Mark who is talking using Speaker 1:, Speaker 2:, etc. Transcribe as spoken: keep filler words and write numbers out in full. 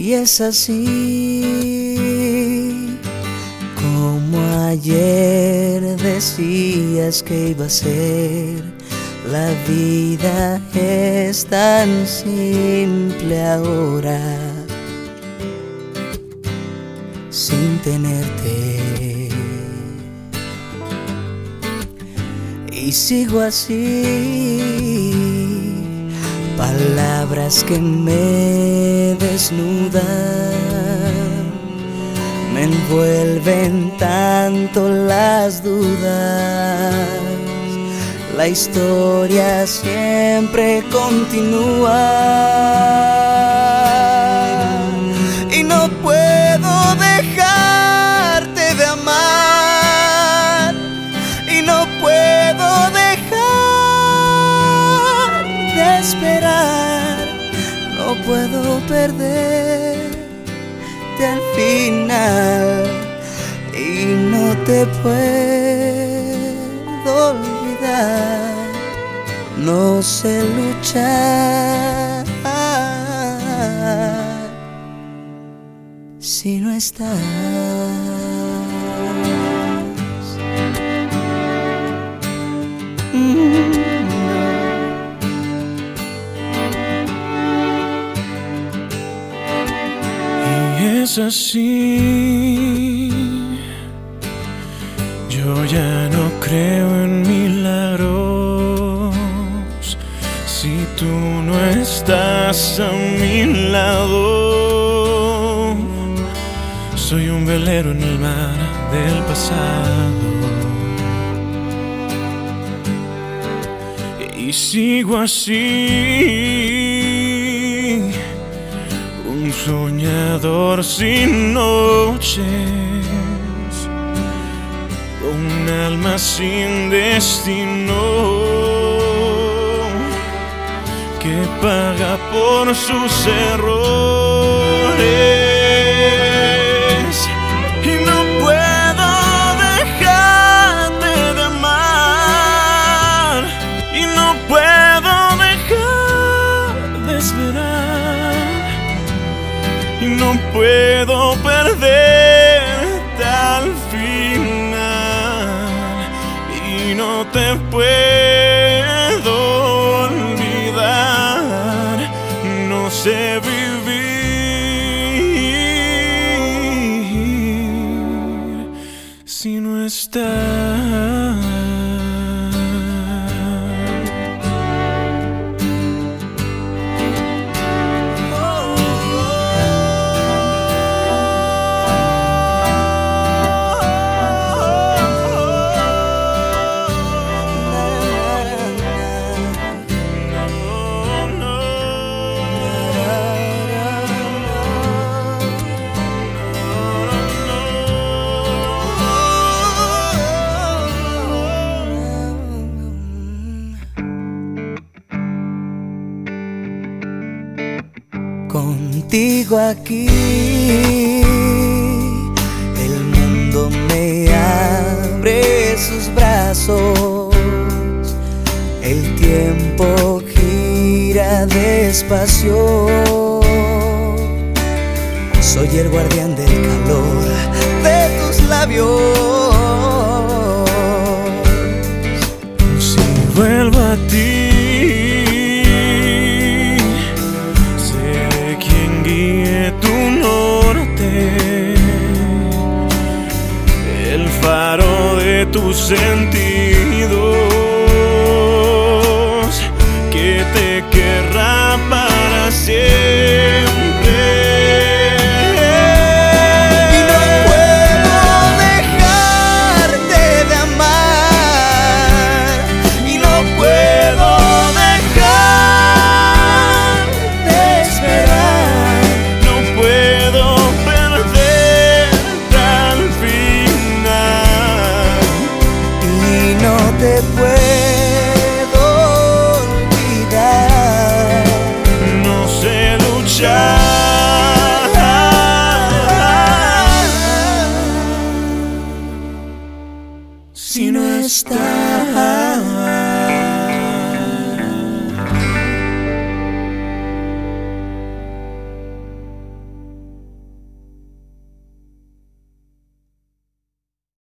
Speaker 1: Y es así como ayer decías que iba a ser. La vida es tan simple ahora, sin tenerte. Y sigo así, palabras que me desnudan, me envuelven tanto las dudas. La historia siempre continúa y no puedo dejarte de amar, y no puedo dejar de esperar, no puedo perderte al final y no te puedo olvidar. No sé luchar si no estás. Mm,
Speaker 2: no. Y es así, yo ya no creo en milagros si tú no estás a mi lado. Soy un velero en el mar del pasado y sigo así, un soñador sin noches, un alma sin destino, que paga por sus errores. Y no puedo dejarte de amar, y no puedo dejar de esperar, y no puedo perderte al final, y no te puedo olvidar. No sé vivir si no estás.
Speaker 1: Contigo aquí el mundo me abre sus brazos, el tiempo gira despacio. Soy el guardián del calor de tus labios.
Speaker 2: Si vuelvo a ti, tu norte, el faro de tus sentidos, que te querrá para siempre.
Speaker 1: Y no puedo dejarte de amar, y no puedo dejar de esperar, te puedo olvidar.
Speaker 2: No sé luchar
Speaker 1: si no estás.